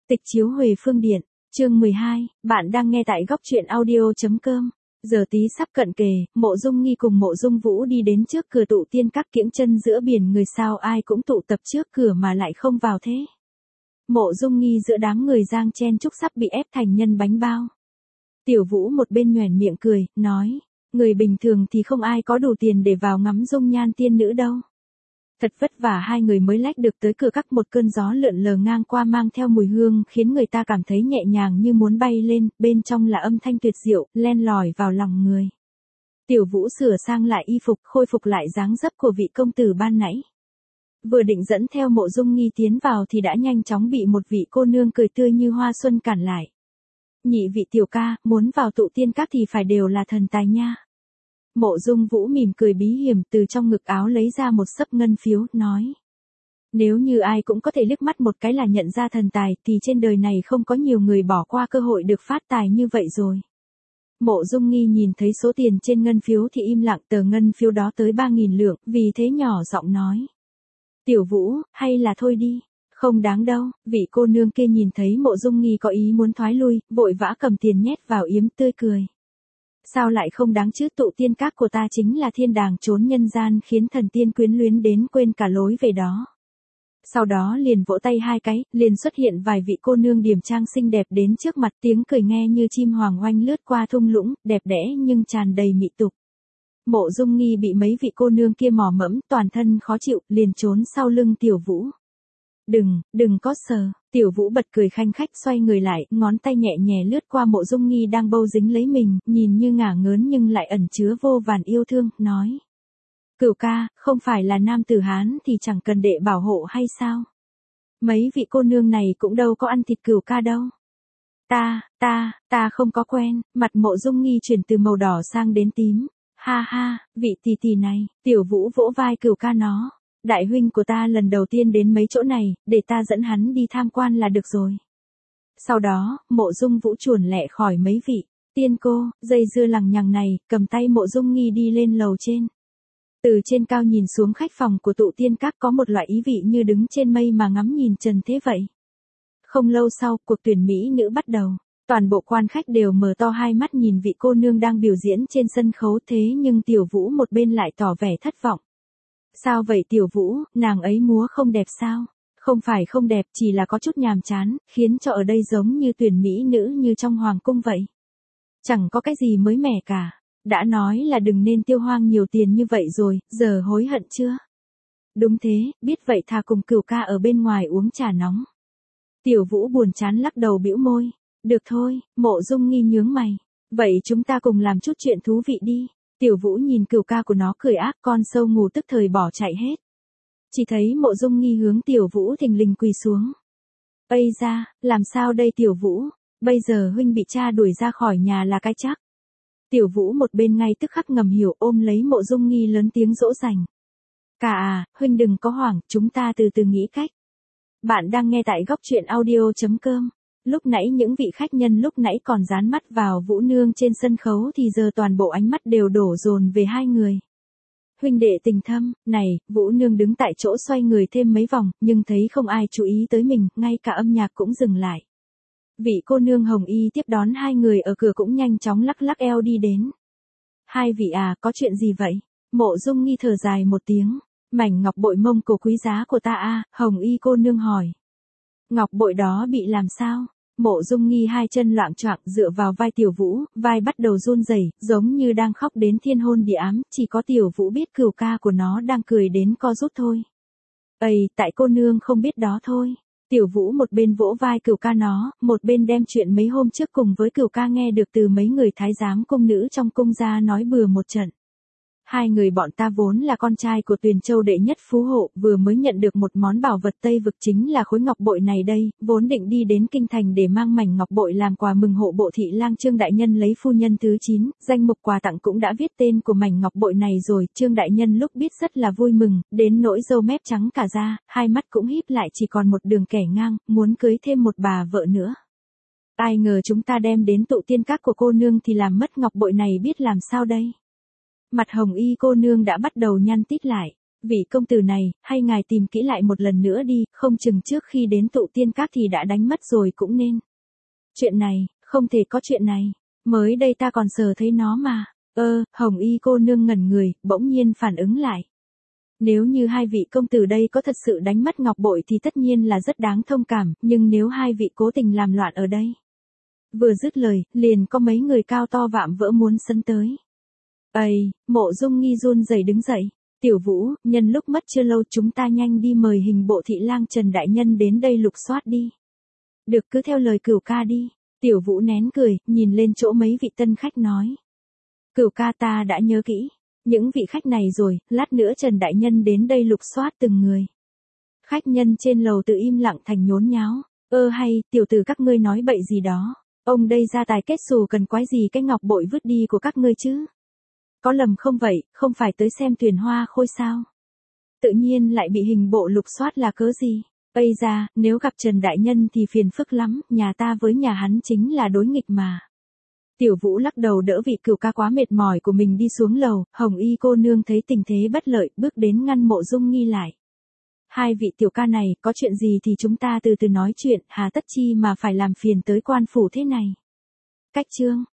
Tịch chiếu Huệ Phương Điện, chương 12, bạn đang nghe tại góc truyện audio.com. Giờ tí sắp cận kề, Mộ Dung Nghi cùng Mộ Dung Vũ đi đến trước cửa tụ tiên các, kiễng chân giữa biển người, sao ai cũng tụ tập trước cửa mà lại không vào thế. Mộ Dung Nghi giữa đám người giang chen chúc sắp bị ép thành nhân bánh bao. Tiểu Vũ một bên nhoẻn miệng cười, nói, người bình thường thì không ai có đủ tiền để vào ngắm dung nhan tiên nữ đâu. Thật vất vả hai người mới lách được tới cửa các, một cơn gió lượn lờ ngang qua mang theo mùi hương khiến người ta cảm thấy nhẹ nhàng như muốn bay lên, bên trong là âm thanh tuyệt diệu, len lỏi vào lòng người. Tiểu Vũ sửa sang lại y phục, khôi phục lại dáng dấp của vị công tử ban nãy. Vừa định dẫn theo Mộ Dung Nghi tiến vào thì đã nhanh chóng bị một vị cô nương cười tươi như hoa xuân cản lại. Nhị vị tiểu ca, muốn vào tụ tiên các thì phải đều là thần tài nha. Mộ Dung Vũ mỉm cười bí hiểm, từ trong ngực áo lấy ra một xấp ngân phiếu, nói. Nếu như ai cũng có thể liếc mắt một cái là nhận ra thần tài thì trên đời này không có nhiều người bỏ qua cơ hội được phát tài như vậy rồi. Mộ Dung Nghi nhìn thấy số tiền trên ngân phiếu thì im lặng, tờ ngân phiếu đó tới 3.000 lượng, vì thế nhỏ giọng nói. Tiểu Vũ, hay là thôi đi. Không đáng đâu. Vị cô nương kia nhìn thấy Mộ Dung Nghi có ý muốn thoái lui, vội vã cầm tiền nhét vào yếm, tươi cười. Sao lại không đáng chứ, tụ tiên các của ta chính là thiên đàng trốn nhân gian, khiến thần tiên quyến luyến đến quên cả lối về đó. Sau đó liền vỗ tay hai cái, liền xuất hiện vài vị cô nương điềm trang xinh đẹp đến trước mặt, tiếng cười nghe như chim hoàng oanh lướt qua thung lũng, đẹp đẽ nhưng tràn đầy mị tục. Mộ Dung Nghi bị mấy vị cô nương kia mò mẫm, toàn thân khó chịu, liền trốn sau lưng Tiểu Vũ. Đừng có sờ. Tiểu Vũ bật cười khanh khách, xoay người lại, ngón tay nhẹ nhẹ lướt qua Mộ Dung Nghi đang bâu dính lấy mình, nhìn như ngả ngớn nhưng lại ẩn chứa vô vàn yêu thương, nói. Cửu ca, không phải là nam tử Hán thì chẳng cần đệ bảo hộ hay sao? Mấy vị cô nương này cũng đâu có ăn thịt cửu ca đâu. Ta không có quen. Mặt Mộ Dung Nghi chuyển từ màu đỏ sang đến tím. Ha ha, vị tỷ tỷ này. Tiểu Vũ vỗ vai Cửu ca nó. Đại huynh của ta lần đầu tiên đến mấy chỗ này, để ta dẫn hắn đi tham quan là được rồi. Sau đó, Mộ Dung Vũ chuồn lẹ khỏi mấy vị tiên cô, dây dưa lằng nhằng này, cầm tay Mộ Dung Nghi đi lên lầu trên. Từ trên cao nhìn xuống khách phòng của tụ tiên các có một loại ý vị như đứng trên mây mà ngắm nhìn trần thế vậy. Không lâu sau, cuộc tuyển mỹ nữ bắt đầu. Toàn bộ quan khách đều mở to hai mắt nhìn vị cô nương đang biểu diễn trên sân khấu, thế nhưng Tiểu Vũ một bên lại tỏ vẻ thất vọng. Sao vậy Tiểu Vũ, nàng ấy múa không đẹp sao? Không phải không đẹp, chỉ là có chút nhàm chán, khiến cho ở đây giống như tuyển mỹ nữ như trong hoàng cung vậy. Chẳng có cái gì mới mẻ cả. Đã nói là đừng nên tiêu hoang nhiều tiền như vậy rồi, giờ hối hận chưa? Đúng thế, biết vậy thà cùng Cửu ca ở bên ngoài uống trà nóng. Tiểu Vũ buồn chán lắc đầu bĩu môi. Được thôi. Mộ Dung Nghi nhướng mày. Vậy chúng ta cùng làm chút chuyện thú vị đi. Tiểu Vũ nhìn Cửu ca của nó cười ác, con sâu ngủ tức thời bỏ chạy hết. Chỉ thấy Mộ Dung Nghi hướng Tiểu Vũ thình lình quỳ xuống. Ây da, làm sao đây Tiểu Vũ? Bây giờ huynh bị cha đuổi ra khỏi nhà là cái chắc. Tiểu Vũ một bên ngay tức khắc ngầm hiểu, ôm lấy Mộ Dung Nghi lớn tiếng dỗ dành. Cả à, huynh đừng có hoảng, chúng ta từ từ nghĩ cách. Bạn đang nghe tại góc truyện audio.com. Lúc nãy những vị khách nhân lúc nãy còn dán mắt vào Vũ nương trên sân khấu thì giờ toàn bộ ánh mắt đều đổ dồn về hai người. Huynh đệ tình thâm, này, Vũ nương đứng tại chỗ xoay người thêm mấy vòng, nhưng thấy không ai chú ý tới mình, ngay cả âm nhạc cũng dừng lại. Vị cô nương hồng y tiếp đón hai người ở cửa cũng nhanh chóng lắc lắc eo đi đến. Hai vị à, có chuyện gì vậy? Mộ Dung Nghi thở dài một tiếng. Mảnh ngọc bội mông cổ quý giá của ta à, hồng y cô nương hỏi. Ngọc bội đó bị làm sao? Mộ Dung Nghi hai chân loạng choạng dựa vào vai Tiểu Vũ, vai bắt đầu run rẩy, giống như đang khóc đến thiên hôn địa ám, chỉ có Tiểu Vũ biết Cửu ca của nó đang cười đến co rút thôi. Ây, tại cô nương không biết đó thôi. Tiểu Vũ một bên vỗ vai Cửu ca nó, một bên đem chuyện mấy hôm trước cùng với Cửu ca nghe được từ mấy người thái giám cung nữ trong cung ra nói bừa một trận. Hai người bọn ta vốn là con trai của Tuyền Châu đệ nhất phú hộ, vừa mới nhận được một món bảo vật Tây vực chính là khối ngọc bội này đây, vốn định đi đến kinh thành để mang mảnh ngọc bội làm quà mừng hộ bộ thị lang Trương đại nhân lấy phu nhân thứ 9, danh mục quà tặng cũng đã viết tên của mảnh ngọc bội này rồi, Trương đại nhân lúc biết rất là vui mừng, đến nỗi râu mép trắng cả da, hai mắt cũng híp lại chỉ còn một đường kẻ ngang, muốn cưới thêm một bà vợ nữa. Ai ngờ chúng ta đem đến tụ tiên các của cô nương thì làm mất ngọc bội này, biết làm sao đây? Mặt hồng y cô nương đã bắt đầu nhăn tít lại. Vị công tử này, hay ngài tìm kỹ lại một lần nữa đi, không chừng trước khi đến tụ tiên các thì đã đánh mất rồi cũng nên. Chuyện này, không thể có chuyện này. Mới đây ta còn sờ thấy nó mà. Hồng Y cô nương ngẩn người, bỗng nhiên phản ứng lại. Nếu như hai vị công tử đây có thật sự đánh mất ngọc bội thì tất nhiên là rất đáng thông cảm, nhưng nếu hai vị cố tình làm loạn ở đây. Vừa dứt lời, liền có mấy người cao to vạm vỡ muốn sấn tới. Mộ Dung Nghi run rẩy đứng dậy. Tiểu Vũ, nhân lúc mất chưa lâu chúng ta nhanh đi mời hình bộ thị lang Trần Đại Nhân đến đây lục soát đi. Được, cứ theo lời Cửu ca đi. Tiểu Vũ nén cười, nhìn lên chỗ mấy vị tân khách nói. Cửu ca, ta đã nhớ kỹ. Những vị khách này rồi, lát nữa Trần Đại Nhân đến đây lục soát từng người. Khách nhân trên lầu tự im lặng thành nhốn nháo. Hay, tiểu tử các ngươi nói bậy gì đó. Ông đây ra tài kết xù cần quái gì cái ngọc bội vứt đi của các ngươi chứ? Có lầm không vậy, không phải tới xem thuyền hoa khôi sao? Tự nhiên lại bị hình bộ lục soát là cớ gì? Ra, nếu gặp Trần Đại Nhân thì phiền phức lắm, nhà ta với nhà hắn chính là đối nghịch mà. Tiểu Vũ lắc đầu đỡ vị Cửu ca quá mệt mỏi của mình đi xuống lầu, Hồng Y cô nương thấy tình thế bất lợi, bước đến ngăn Mộ Dung Nghi lại. Hai vị tiểu ca này, có chuyện gì thì chúng ta từ từ nói chuyện, hà tất chi mà phải làm phiền tới quan phủ thế này. Cách chương